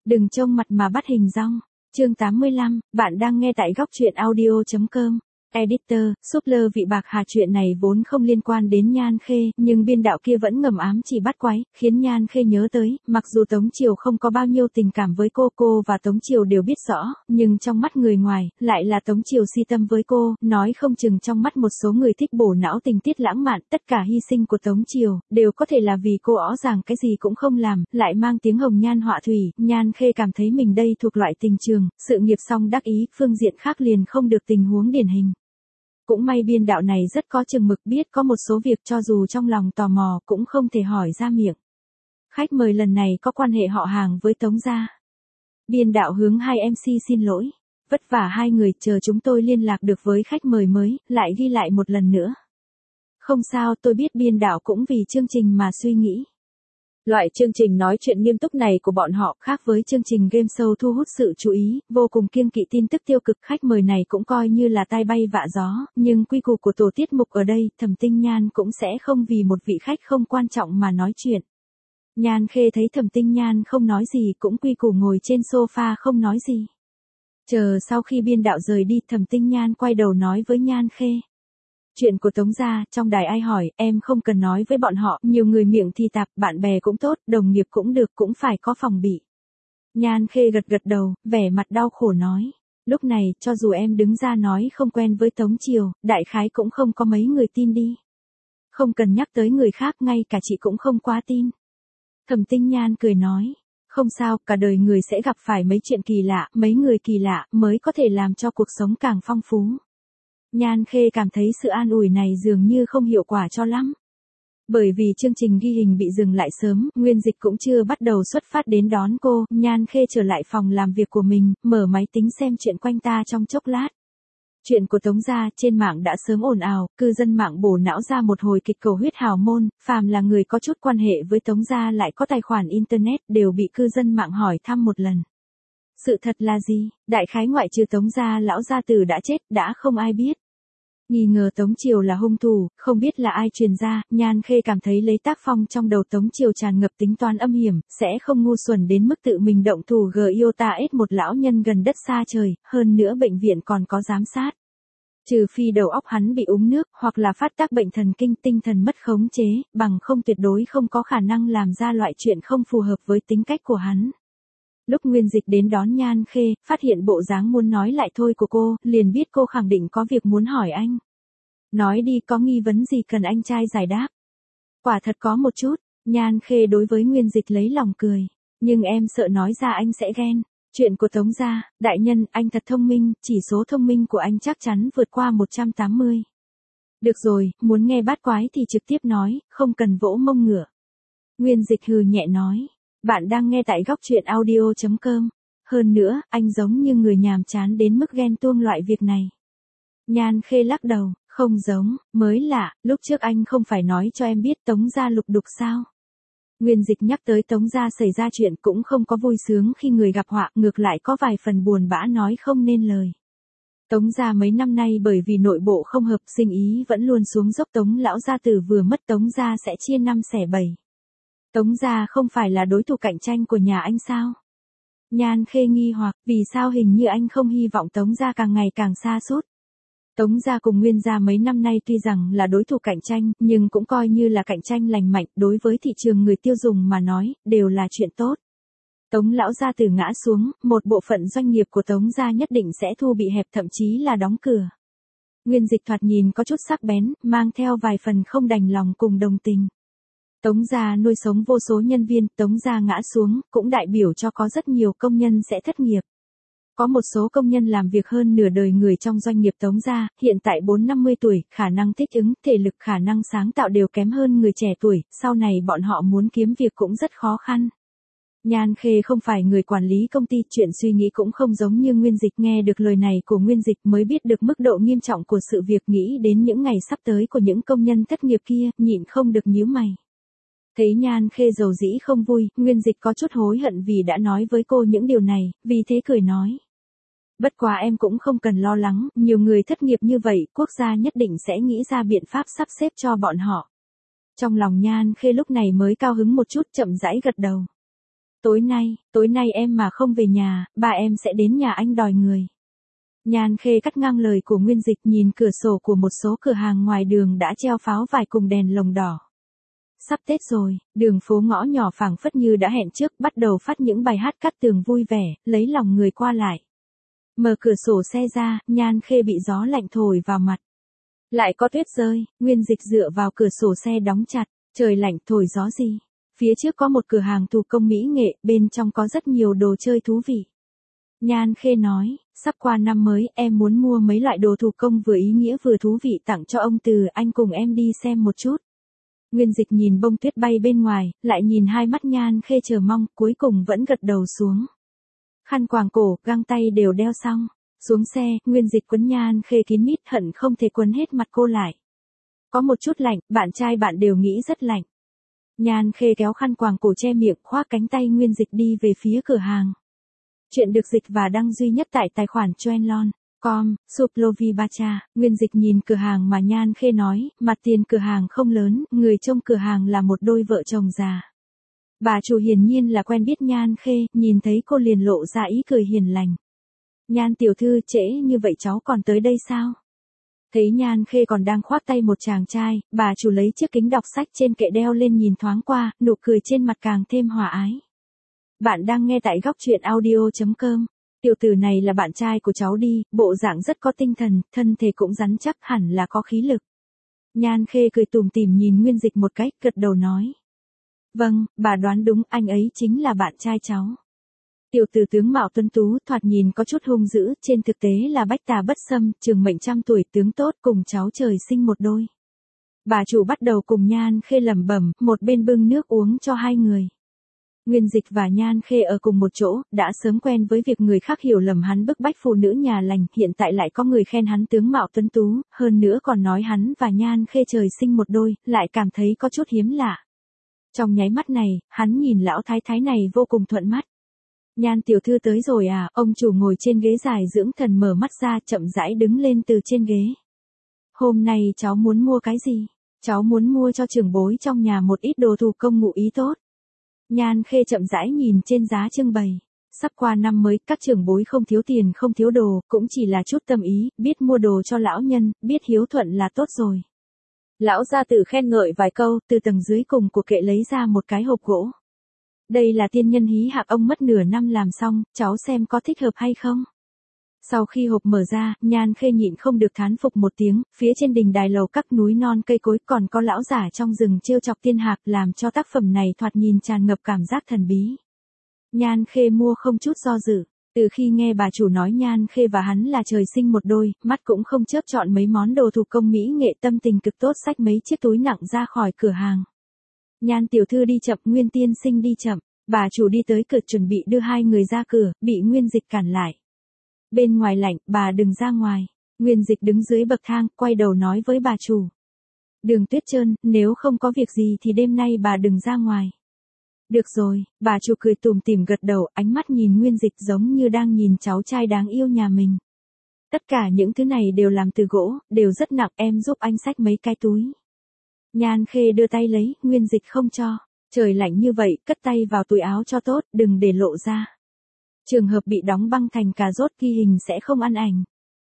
Đừng trông mặt mà bắt hình dong. Chương 85, bạn đang nghe tại góc truyện audio.com. Editor, Super vị bạc hà chuyện này vốn không liên quan đến Nhan Khê, nhưng biên đạo kia vẫn ngầm ám chỉ bắt quái, khiến Nhan Khê nhớ tới, mặc dù Tống Triều không có bao nhiêu tình cảm với cô và Tống Triều đều biết rõ, nhưng trong mắt người ngoài, lại là Tống Triều si tâm với cô, nói không chừng trong mắt một số người thích bổ não tình tiết lãng mạn, tất cả hy sinh của Tống Triều, đều có thể là vì cô rõ ràng cái gì cũng không làm, lại mang tiếng hồng nhan họa thủy, Nhan Khê cảm thấy mình đây thuộc loại tình trường, sự nghiệp song đắc ý, phương diện khác liền không được tình huống điển hình. Cũng may biên đạo này rất có chừng mực biết có một số việc cho dù trong lòng tò mò cũng không thể hỏi ra miệng. Khách mời lần này có quan hệ họ hàng với Tống gia. Biên đạo hướng hai MC xin lỗi. Vất vả hai người, chờ chúng tôi liên lạc được với khách mời mới, lại ghi lại một lần nữa. Không sao, tôi biết biên đạo cũng vì chương trình mà suy nghĩ. Loại chương trình nói chuyện nghiêm túc này của bọn họ khác với chương trình game show thu hút sự chú ý, vô cùng kiêng kỵ tin tức tiêu cực. Khách mời này cũng coi như là tai bay vạ gió, nhưng quy củ của tổ tiết mục ở đây, Thẩm Tinh Nhan cũng sẽ không vì một vị khách không quan trọng mà nói chuyện. Nhan Khê thấy Thẩm Tinh Nhan không nói gì cũng quy củ ngồi trên sofa không nói gì. Chờ sau khi biên đạo rời đi, Thẩm Tinh Nhan quay đầu nói với Nhan Khê. Chuyện của Tống gia, trong đài ai hỏi, em không cần nói với bọn họ, nhiều người miệng thì tạp, bạn bè cũng tốt, đồng nghiệp cũng được, cũng phải có phòng bị. Nhan Khê gật đầu, vẻ mặt đau khổ nói. Lúc này, cho dù em đứng ra nói không quen với Tống Triều, đại khái cũng không có mấy người tin đi. Không cần nhắc tới người khác, ngay cả chị cũng không quá tin. Thẩm Tinh Nhan cười nói. Không sao, cả đời người sẽ gặp phải mấy chuyện kỳ lạ, mấy người kỳ lạ, mới có thể làm cho cuộc sống càng phong phú. Nhan Khê cảm thấy sự an ủi này dường như không hiệu quả cho lắm. Bởi vì chương trình ghi hình bị dừng lại sớm, Nguyên Dịch cũng chưa bắt đầu xuất phát đến đón cô, Nhan Khê trở lại phòng làm việc của mình, mở máy tính xem chuyện quanh ta trong chốc lát. Chuyện của Tống gia trên mạng đã sớm ồn ào, cư dân mạng bổ não ra một hồi kịch cầu huyết hào môn, phàm là người có chút quan hệ với Tống gia lại có tài khoản internet đều bị cư dân mạng hỏi thăm một lần. Sự thật là gì? Đại khái ngoại trừ Tống gia lão gia tử đã chết, đã không ai biết. Nghi ngờ Tống Triều là hung thủ, không biết là ai truyền ra, Nhan Khê cảm thấy lấy tác phong trong đầu Tống Triều tràn ngập tính toán âm hiểm, sẽ không ngu xuẩn đến mức tự mình động thủ iota một lão nhân gần đất xa trời, hơn nữa bệnh viện còn có giám sát. Trừ phi đầu óc hắn bị úng nước, hoặc là phát tác bệnh thần kinh tinh thần mất khống chế, bằng không tuyệt đối không có khả năng làm ra loại chuyện không phù hợp với tính cách của hắn. Lúc Nguyên Dịch đến đón Nhan Khê, phát hiện bộ dáng muốn nói lại thôi của cô, liền biết cô khẳng định có việc muốn hỏi anh. Nói đi, có nghi vấn gì cần anh trai giải đáp? Quả thật có một chút, Nhan Khê đối với Nguyên Dịch lấy lòng cười. Nhưng em sợ nói ra anh sẽ ghen. Chuyện của Tống gia, đại nhân, anh thật thông minh, chỉ số thông minh của anh chắc chắn vượt qua 180. Được rồi, muốn nghe bát quái thì trực tiếp nói, không cần vỗ mông ngựa. Nguyên Dịch hừ nhẹ nói. Bạn đang nghe tại góc truyện audio.com. Hơn nữa, anh giống như người nhàm chán đến mức ghen tuông loại việc này. Nhan Khê lắc đầu, không giống, mới lạ, lúc trước anh không phải nói cho em biết Tống gia lục đục sao. Nguyên Dịch nhắc tới Tống gia xảy ra chuyện cũng không có vui sướng khi người gặp họa, ngược lại có vài phần buồn bã nói không nên lời. Tống gia mấy năm nay bởi vì nội bộ không hợp, sinh ý vẫn luôn xuống dốc, Tống lão gia tử vừa mất Tống gia sẽ chia 5 xẻ 7. Tống gia không phải là đối thủ cạnh tranh của nhà anh sao? Nhan Khê nghi hoặc, vì sao hình như anh không hy vọng Tống gia càng ngày càng xa sút. Tống gia cùng Nguyên gia mấy năm nay tuy rằng là đối thủ cạnh tranh, nhưng cũng coi như là cạnh tranh lành mạnh, đối với thị trường người tiêu dùng mà nói, đều là chuyện tốt. Tống lão gia tử ngã xuống, một bộ phận doanh nghiệp của Tống gia nhất định sẽ thu bị hẹp, thậm chí là đóng cửa. Nguyên Dịch thoạt nhìn có chút sắc bén, mang theo vài phần không đành lòng cùng đồng tình. Tống gia nuôi sống vô số nhân viên, Tống gia ngã xuống, cũng đại biểu cho có rất nhiều công nhân sẽ thất nghiệp. Có một số công nhân làm việc hơn nửa đời người trong doanh nghiệp Tống gia, hiện tại 4-50 tuổi, khả năng thích ứng, thể lực, khả năng sáng tạo đều kém hơn người trẻ tuổi, sau này bọn họ muốn kiếm việc cũng rất khó khăn. Nhan Khê không phải người quản lý công ty, chuyện suy nghĩ cũng không giống như Nguyên Dịch, nghe được lời này của Nguyên Dịch mới biết được mức độ nghiêm trọng của sự việc, nghĩ đến những ngày sắp tới của những công nhân thất nghiệp kia, nhịn không được nhíu mày. Thấy Nhan Khê dầu dĩ không vui, Nguyên Dịch có chút hối hận vì đã nói với cô những điều này, vì thế cười nói. Bất quá em cũng không cần lo lắng, nhiều người thất nghiệp như vậy, quốc gia nhất định sẽ nghĩ ra biện pháp sắp xếp cho bọn họ. Trong lòng Nhan Khê lúc này mới cao hứng một chút, chậm rãi gật đầu. Tối nay em mà không về nhà, ba em sẽ đến nhà anh đòi người. Nhan Khê cắt ngang lời của Nguyên Dịch, nhìn cửa sổ của một số cửa hàng ngoài đường đã treo pháo vải cùng đèn lồng đỏ. Sắp Tết rồi, đường phố ngõ nhỏ phảng phất như đã hẹn trước, bắt đầu phát những bài hát cắt tường vui vẻ, lấy lòng người qua lại. Mở cửa sổ xe ra, Nhan Khê bị gió lạnh thổi vào mặt. Lại có tuyết rơi, Nguyên Dịch dựa vào cửa sổ xe đóng chặt, trời lạnh thổi gió gì. Phía trước có một cửa hàng thủ công mỹ nghệ, bên trong có rất nhiều đồ chơi thú vị. Nhan Khê nói, sắp qua năm mới, em muốn mua mấy loại đồ thủ công vừa ý nghĩa vừa thú vị tặng cho ông Từ, anh cùng em đi xem một chút. Nguyên Dịch nhìn bông tuyết bay bên ngoài, lại nhìn hai mắt Nhan Khê chờ mong, cuối cùng vẫn gật đầu xuống. Khăn quàng cổ, găng tay đều đeo xong. Xuống xe, Nguyên Dịch quấn Nhan Khê kín mít, hận không thể quấn hết mặt cô lại. Có một chút lạnh, bạn trai bạn đều nghĩ rất lạnh. Nhan Khê kéo khăn quàng cổ che miệng, khoác cánh tay Nguyên Dịch đi về phía cửa hàng. Chuyện được dịch và đăng duy nhất tại tài khoản Choenlon.com, Suplovibacha. Nguyên Dịch nhìn cửa hàng mà Nhan Khê nói, mặt tiền cửa hàng không lớn, người trông cửa hàng là một đôi vợ chồng già. Bà chủ hiển nhiên là quen biết Nhan Khê, nhìn thấy cô liền lộ ra ý cười hiền lành. Nhan tiểu thư, trễ như vậy cháu còn tới đây sao? Thấy Nhan Khê còn đang khoác tay một chàng trai, bà chủ lấy chiếc kính đọc sách trên kệ đeo lên nhìn thoáng qua, nụ cười trên mặt càng thêm hòa ái. Bạn đang nghe tại góc truyện audio.com. Tiểu tử này là bạn trai của cháu đi, bộ dạng rất có tinh thần, thân thể cũng rắn chắc, hẳn là có khí lực. Nhan Khê cười tủm tỉm nhìn Nguyên Dịch một cách, gật đầu nói. Vâng, bà đoán đúng, anh ấy chính là bạn trai cháu. Tiểu tử tướng mạo tuấn tú, thoạt nhìn có chút hung dữ, trên thực tế là bách tà bất xâm, trường mệnh trăm tuổi, tướng tốt, cùng cháu trời sinh một đôi. Bà chủ bắt đầu cùng Nhan Khê lẩm bẩm, một bên bưng nước uống cho hai người. Nguyên Dịch và Nhan Khê ở cùng một chỗ, đã sớm quen với việc người khác hiểu lầm hắn bức bách phụ nữ nhà lành, hiện tại lại có người khen hắn tướng mạo tuấn tú, hơn nữa còn nói hắn và Nhan Khê trời sinh một đôi, lại cảm thấy có chút hiếm lạ. Trong nháy mắt này, hắn nhìn lão thái thái này vô cùng thuận mắt. Nhan tiểu thư tới rồi à, ông chủ ngồi trên ghế dài dưỡng thần mở mắt ra, chậm rãi đứng lên từ trên ghế. Hôm nay cháu muốn mua cái gì? Cháu muốn mua cho trưởng bối trong nhà một ít đồ thủ công ngụ ý tốt. Nhan Khê chậm rãi nhìn trên giá trưng bày. Sắp qua năm mới, các trưởng bối không thiếu tiền không thiếu đồ, cũng chỉ là chút tâm ý, biết mua đồ cho lão nhân, biết hiếu thuận là tốt rồi. Lão gia tử khen ngợi vài câu, từ tầng dưới cùng của kệ lấy ra một cái hộp gỗ. Đây là tiên nhân hí hạc ông mất nửa năm làm xong, cháu xem có thích hợp hay không. Sau khi hộp mở ra, Nhan Khê nhịn không được thán phục một tiếng, phía trên đình đài lầu các núi non cây cối còn có lão giả trong rừng trêu chọc tiên hạc, làm cho tác phẩm này thoạt nhìn tràn ngập cảm giác thần bí. Nhan Khê mua không chút do dự, từ khi nghe bà chủ nói Nhan Khê và hắn là trời sinh một đôi, mắt cũng không chớp chọn mấy món đồ thủ công mỹ nghệ, tâm tình cực tốt, xách mấy chiếc túi nặng ra khỏi cửa hàng. Nhan tiểu thư đi chậm, Nguyên tiên sinh đi chậm. Bà chủ đi tới cửa chuẩn bị đưa hai người ra cửa, bị Nguyên Dịch cản lại. Bên ngoài lạnh, bà đừng ra ngoài. Nguyên Dịch đứng dưới bậc thang, quay đầu nói với bà chủ. Đường tuyết trơn, nếu không có việc gì thì đêm nay bà đừng ra ngoài. Được rồi, bà chủ cười tủm tỉm gật đầu, ánh mắt nhìn Nguyên Dịch giống như đang nhìn cháu trai đáng yêu nhà mình. Tất cả những thứ này đều làm từ gỗ, đều rất nặng, em giúp anh xách mấy cái túi. Nhan Khê đưa tay lấy, Nguyên Dịch không cho. Trời lạnh như vậy, cất tay vào túi áo cho tốt, đừng để lộ ra. Trường hợp bị đóng băng thành cà rốt ghi hình sẽ không ăn ảnh.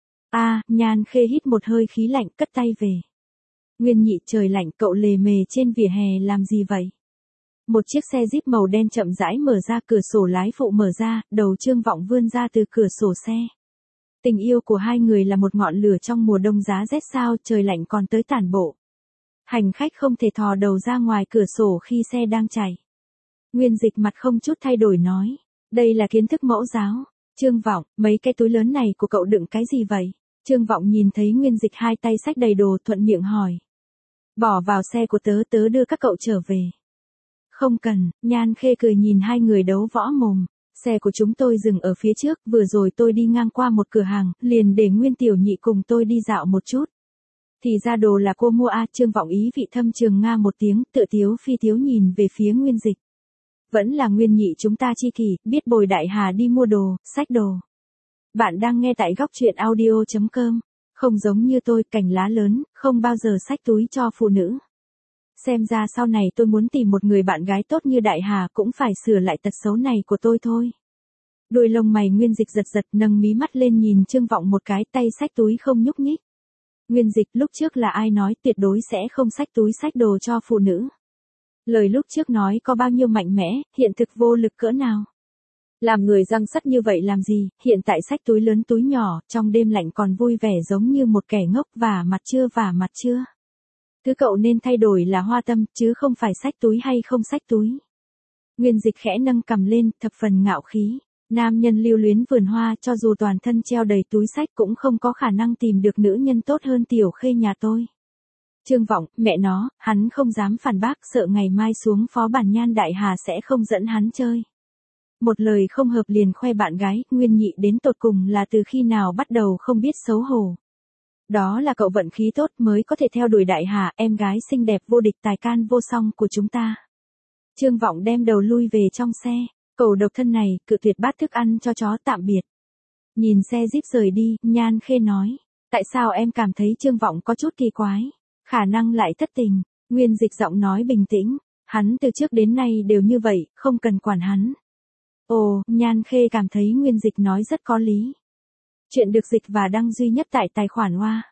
Nhan Khê hít một hơi khí lạnh, cất tay về. Nguyên Nhị, trời lạnh, cậu lề mề trên vỉa hè làm gì vậy? Một chiếc xe Jeep màu đen chậm rãi mở ra, cửa sổ lái phụ mở ra, đầu Trương Vọng vươn ra từ cửa sổ xe. Tình yêu của hai người là một ngọn lửa trong mùa đông giá rét sao, trời lạnh còn tới tản bộ. Hành khách không thể thò đầu ra ngoài cửa sổ khi xe đang chạy. Nguyên Dịch mặt không chút thay đổi nói. Đây là kiến thức mẫu giáo. Trương Vọng, mấy cái túi lớn này của cậu đựng cái gì vậy? Trương Vọng nhìn thấy Nguyên Dịch hai tay xách đầy đồ, thuận miệng hỏi. Bỏ vào xe của tớ, tớ đưa các cậu trở về. Không cần, Nhan Khê cười nhìn hai người đấu võ mồm. Xe của chúng tôi dừng ở phía trước, vừa rồi tôi đi ngang qua một cửa hàng, liền để Nguyên tiểu nhị cùng tôi đi dạo một chút. Thì ra đồ là cô mua Trương Vọng ý vị thâm trường nga một tiếng, tự tiếu phi tiếu nhìn về phía Nguyên Dịch. Vẫn là Nguyên Nhị chúng ta chi kỷ, biết bồi đại hà đi mua đồ, xách đồ. Bạn đang nghe tại góc truyện audio.com. Không giống như tôi, cành lá lớn, không bao giờ xách túi cho phụ nữ. Xem ra sau này tôi muốn tìm một người bạn gái tốt như Đại Hà cũng phải sửa lại tật xấu này của tôi thôi. Đuôi lông mày Nguyên Dịch giật giật, nâng mí mắt lên nhìn Trương Vọng một cái, tay xách túi không nhúc nhích. Nguyên Dịch, lúc trước là ai nói tuyệt đối sẽ không xách túi xách đồ cho phụ nữ? Lời lúc trước nói có bao nhiêu mạnh mẽ, hiện thực vô lực cỡ nào? Làm người răng sắt như vậy làm gì, hiện tại xách túi lớn túi nhỏ, trong đêm lạnh còn vui vẻ giống như một kẻ ngốc vả mặt chưa. Thứ cậu nên thay đổi là hoa tâm, chứ không phải xách túi hay không xách túi. Nguyên Dịch khẽ nâng cằm lên, thập phần ngạo khí. Nam nhân lưu luyến vườn hoa cho dù toàn thân treo đầy túi xách cũng không có khả năng tìm được nữ nhân tốt hơn Tiểu Khê nhà tôi. Trương Vọng, mẹ nó, hắn không dám phản bác, sợ ngày mai xuống phó bản Nhan Đại Hà sẽ không dẫn hắn chơi. Một lời không hợp liền khoe bạn gái, Nguyên Nhị đến tột cùng là từ khi nào bắt đầu không biết xấu hổ. Đó là cậu vận khí tốt mới có thể theo đuổi Đại Hà, em gái xinh đẹp vô địch tài can vô song của chúng ta. Trương Vọng đem đầu lui về trong xe, cậu độc thân này, cự tuyệt bát thức ăn cho chó, tạm biệt. Nhìn xe Jeep rời đi, Nhan Khê nói, tại sao em cảm thấy Trương Vọng có chút kỳ quái, khả năng lại thất tình. Nguyên Dịch giọng nói bình tĩnh, hắn từ trước đến nay đều như vậy, không cần quản hắn. Ồ, Nhan Khê cảm thấy Nguyên Dịch nói rất có lý. Chuyện được dịch và đăng duy nhất tại tài khoản Hoa,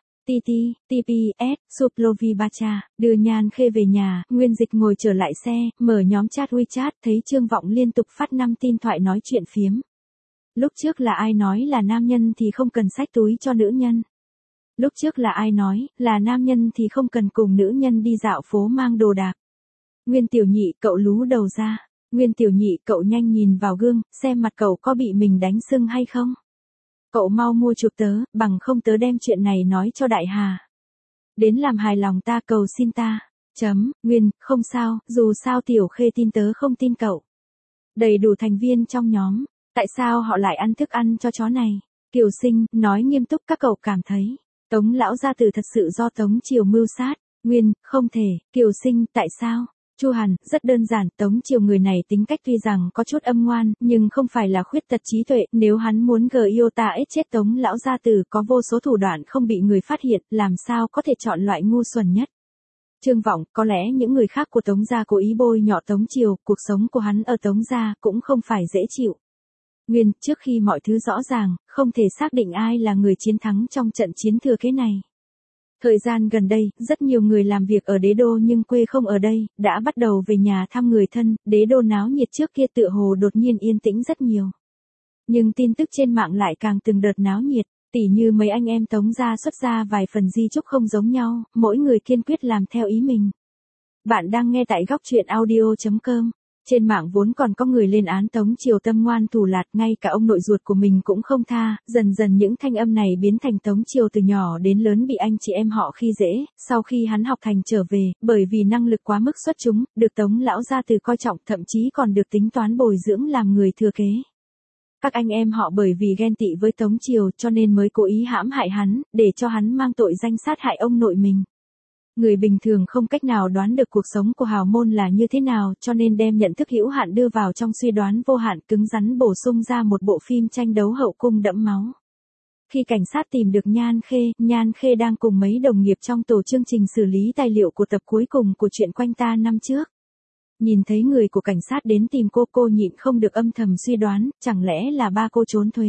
TPS, Suplovibacha, đưa Nhan Khê về nhà, Nguyên Dịch ngồi trở lại xe, mở nhóm chat WeChat, thấy Trương Vọng liên tục phát 5 tin thoại nói chuyện phiếm. Lúc trước là ai nói là nam nhân thì không cần xách túi cho nữ nhân? Lúc trước là ai nói là nam nhân thì không cần cùng nữ nhân đi dạo phố mang đồ đạc? Nguyên Tiểu Nhị, cậu lú đầu ra. Nguyên Tiểu Nhị, cậu nhanh nhìn vào gương, xem mặt cậu có bị mình đánh sưng hay không? Cậu mau mua chụp tớ, bằng không tớ đem chuyện này nói cho Đại Hà. Đến làm hài lòng ta, cầu xin ta. Nguyên, không sao, dù sao Tiểu Khê tin tớ không tin cậu. Đầy đủ thành viên trong nhóm, tại sao họ lại ăn thức ăn cho chó này? Kiều Sinh, nói nghiêm túc, các cậu cảm thấy Tống lão gia tử thật sự do Tống Triều mưu sát? Nguyên, không thể. Kiều Sinh, tại sao? Chu Hàn, rất đơn giản, Tống Triều người này tính cách tuy rằng có chút âm ngoan, nhưng không phải là khuyết tật trí tuệ, nếu hắn muốn Iota chết Tống lão gia tử có vô số thủ đoạn không bị người phát hiện, làm sao có thể chọn loại ngu xuẩn nhất. Trương Vọng, có lẽ những người khác của Tống gia cố ý bôi nhọ Tống Triều, cuộc sống của hắn ở Tống gia cũng không phải dễ chịu. Nguyên, trước khi mọi thứ rõ ràng, không thể xác định ai là người chiến thắng trong trận chiến thừa kế này. Thời gian gần đây, rất nhiều người làm việc ở đế đô nhưng quê không ở đây, đã bắt đầu về nhà thăm người thân, đế đô náo nhiệt trước kia tựa hồ đột nhiên yên tĩnh rất nhiều. Nhưng tin tức trên mạng lại càng từng đợt náo nhiệt, tỉ như mấy anh em Tống gia xuất ra vài phần di chúc không giống nhau, mỗi người kiên quyết làm theo ý mình. Bạn đang nghe tại góc truyện audio.com. Trên mạng vốn còn có người lên án Tống Triều tâm ngoan thủ lạt, ngay cả ông nội ruột của mình cũng không tha, dần dần những thanh âm này biến thành Tống Triều từ nhỏ đến lớn bị anh chị em họ khi dễ, sau khi hắn học thành trở về, bởi vì năng lực quá mức xuất chúng, được Tống lão gia từ coi trọng, thậm chí còn được tính toán bồi dưỡng làm người thừa kế. Các anh em họ bởi vì ghen tị với Tống Triều cho nên mới cố ý hãm hại hắn, để cho hắn mang tội danh sát hại ông nội mình. Người bình thường không cách nào đoán được cuộc sống của hào môn là như thế nào, cho nên đem nhận thức hữu hạn đưa vào trong suy đoán vô hạn, cứng rắn bổ sung ra một bộ phim tranh đấu hậu cung đẫm máu. Khi cảnh sát tìm được Nhan Khê đang cùng mấy đồng nghiệp trong tổ chương trình xử lý tài liệu của tập cuối cùng của chuyện Quanh Ta năm trước. Nhìn thấy người của cảnh sát đến tìm cô nhịn không được âm thầm suy đoán, chẳng lẽ là ba cô trốn thuế.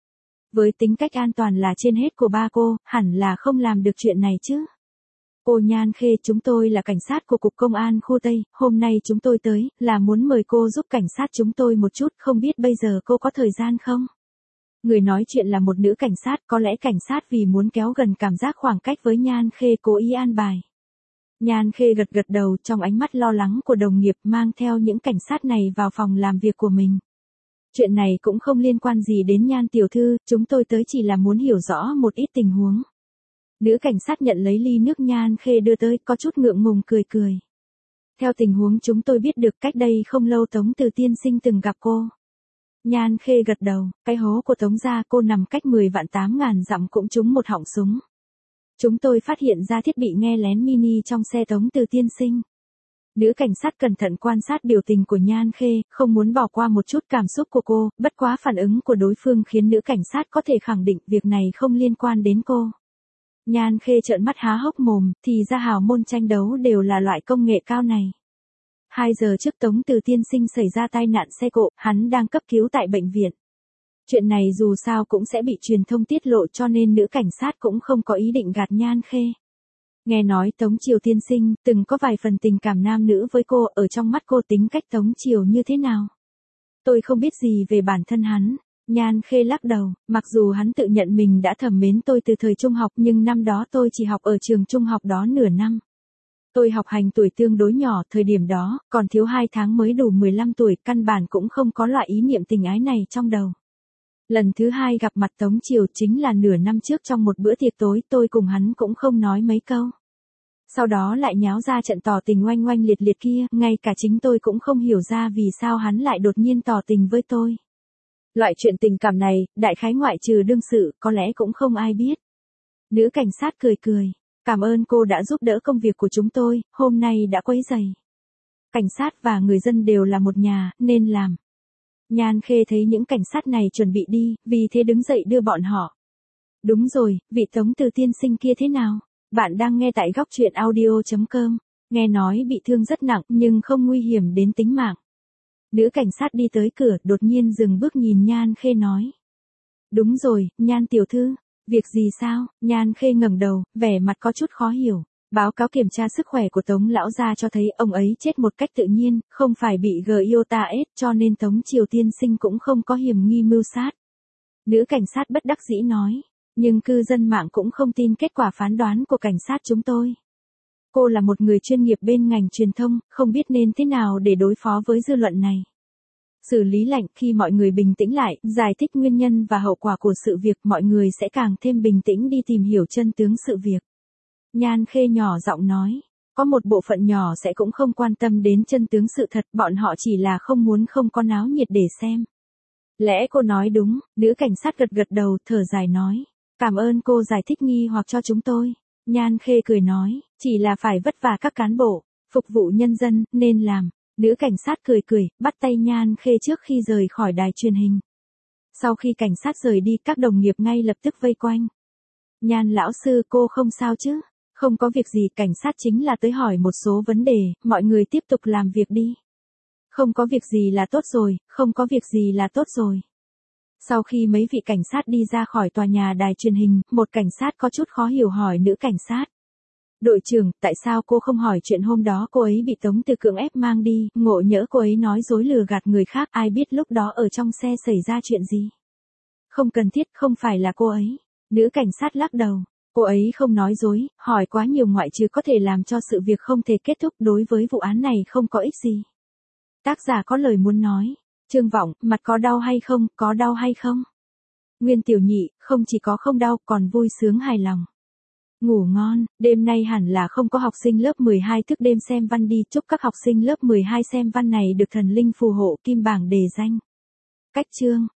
Với tính cách an toàn là trên hết của ba cô, hẳn là không làm được chuyện này chứ. Cô Nhan Khê, chúng tôi là cảnh sát của Cục Công an khu Tây, hôm nay chúng tôi tới, là muốn mời cô giúp cảnh sát chúng tôi một chút, không biết bây giờ cô có thời gian không? Người nói chuyện là một nữ cảnh sát, có lẽ cảnh sát vì muốn kéo gần cảm giác khoảng cách với Nhan Khê cố ý an bài. Nhan Khê gật gật đầu, trong ánh mắt lo lắng của đồng nghiệp, mang theo những cảnh sát này vào phòng làm việc của mình. Chuyện này cũng không liên quan gì đến Nhan tiểu thư, chúng tôi tới chỉ là muốn hiểu rõ một ít tình huống. Nữ cảnh sát nhận lấy ly nước Nhan Khê đưa tới, có chút ngượng ngùng cười cười. Theo tình huống chúng tôi biết được, cách đây không lâu Tống Từ tiên sinh từng gặp cô. Nhan Khê gật đầu, cái hố của Tống gia cô nằm cách 10 vạn 8 ngàn dặm cũng trúng một họng súng. Chúng tôi phát hiện ra thiết bị nghe lén mini trong xe Tống Từ tiên sinh. Nữ cảnh sát cẩn thận quan sát biểu tình của Nhan Khê, không muốn bỏ qua một chút cảm xúc của cô, bất quá phản ứng của đối phương khiến nữ cảnh sát có thể khẳng định việc này không liên quan đến cô. Nhan Khê trợn mắt há hốc mồm, thì ra hào môn tranh đấu đều là loại công nghệ cao này. 2 giờ trước Tống Từ tiên sinh xảy ra tai nạn xe cộ, hắn đang cấp cứu tại bệnh viện. Chuyện này dù sao cũng sẽ bị truyền thông tiết lộ cho nên nữ cảnh sát cũng không có ý định gạt Nhan Khê. Nghe nói Tống Triều tiên sinh từng có vài phần tình cảm nam nữ với cô, ở trong mắt cô tính cách Tống Triều như thế nào? Tôi không biết gì về bản thân hắn. Nhan Khê lắc đầu, mặc dù hắn tự nhận mình đã thầm mến tôi từ thời trung học nhưng năm đó tôi chỉ học ở trường trung học đó nửa năm. Tôi học hành tuổi tương đối nhỏ, thời điểm đó, còn thiếu 2 tháng mới đủ 15 tuổi, căn bản cũng không có loại ý niệm tình ái này trong đầu. Lần thứ 2 gặp mặt Tống Triều chính là nửa năm trước trong một bữa tiệc tối, tôi cùng hắn cũng không nói mấy câu. Sau đó lại nháo ra trận tỏ tình oanh oanh liệt liệt kia, ngay cả chính tôi cũng không hiểu ra vì sao hắn lại đột nhiên tỏ tình với tôi. Loại chuyện tình cảm này, đại khái ngoại trừ đương sự, có lẽ cũng không ai biết. Nữ cảnh sát cười cười. Cảm ơn cô đã giúp đỡ công việc của chúng tôi, hôm nay đã quấy rầy. Cảnh sát và người dân đều là một nhà, nên làm. Nhan Khê thấy những cảnh sát này chuẩn bị đi, vì thế đứng dậy đưa bọn họ. Đúng rồi, vị Tống Từ tiên sinh kia thế nào? Bạn đang nghe tại góc truyện audio.com. Nghe nói bị thương rất nặng nhưng không nguy hiểm đến tính mạng. Nữ cảnh sát đi tới cửa, đột nhiên dừng bước nhìn Nhan Khê nói. Đúng rồi, Nhan tiểu thư. Việc gì sao? Nhan Khê ngẩng đầu, vẻ mặt có chút khó hiểu. Báo cáo kiểm tra sức khỏe của Tống lão gia cho thấy ông ấy chết một cách tự nhiên, không phải bị Giota ép, cho nên Tống Triều tiên sinh cũng không có hiểm nghi mưu sát. Nữ cảnh sát bất đắc dĩ nói, nhưng cư dân mạng cũng không tin kết quả phán đoán của cảnh sát chúng tôi. Cô là một người chuyên nghiệp bên ngành truyền thông, không biết nên thế nào để đối phó với dư luận này. Xử lý lạnh, khi mọi người bình tĩnh lại, giải thích nguyên nhân và hậu quả của sự việc, mọi người sẽ càng thêm bình tĩnh đi tìm hiểu chân tướng sự việc. Nhan Khê nhỏ giọng nói, có một bộ phận nhỏ sẽ cũng không quan tâm đến chân tướng sự thật, bọn họ chỉ là không muốn không có náo nhiệt để xem. Lẽ cô nói đúng, nữ cảnh sát gật gật đầu, thở dài nói, cảm ơn cô giải thích nghi hoặc cho chúng tôi. Nhan Khê cười nói, chỉ là phải vất vả các cán bộ, phục vụ nhân dân, nên làm. Nữ cảnh sát cười cười, bắt tay Nhan Khê trước khi rời khỏi đài truyền hình. Sau khi cảnh sát rời đi, các đồng nghiệp ngay lập tức vây quanh. Nhan lão sư, cô không sao chứ? Không có việc gì, cảnh sát chính là tới hỏi một số vấn đề, mọi người tiếp tục làm việc đi. Không có việc gì là tốt rồi, không có việc gì là tốt rồi. Sau khi mấy vị cảnh sát đi ra khỏi tòa nhà đài truyền hình, một cảnh sát có chút khó hiểu hỏi nữ cảnh sát. Đội trưởng, tại sao cô không hỏi chuyện hôm đó cô ấy bị Tống Từ cưỡng ép mang đi, ngộ nhỡ cô ấy nói dối lừa gạt người khác, ai biết lúc đó ở trong xe xảy ra chuyện gì? Không cần thiết, không phải là cô ấy. Nữ cảnh sát lắc đầu, cô ấy không nói dối, hỏi quá nhiều ngoại trừ có thể làm cho sự việc không thể kết thúc, đối với vụ án này không có ích gì. Tác giả có lời muốn nói. Trương Vọng, mặt có đau hay không, có đau hay không? Nguyên Tiểu Nhị, không chỉ có không đau, còn vui sướng hài lòng. Ngủ ngon, đêm nay hẳn là không có học sinh lớp 12 thức đêm xem văn đi, chúc các học sinh lớp 12 xem văn này được thần linh phù hộ, kim bảng đề danh. Cách chương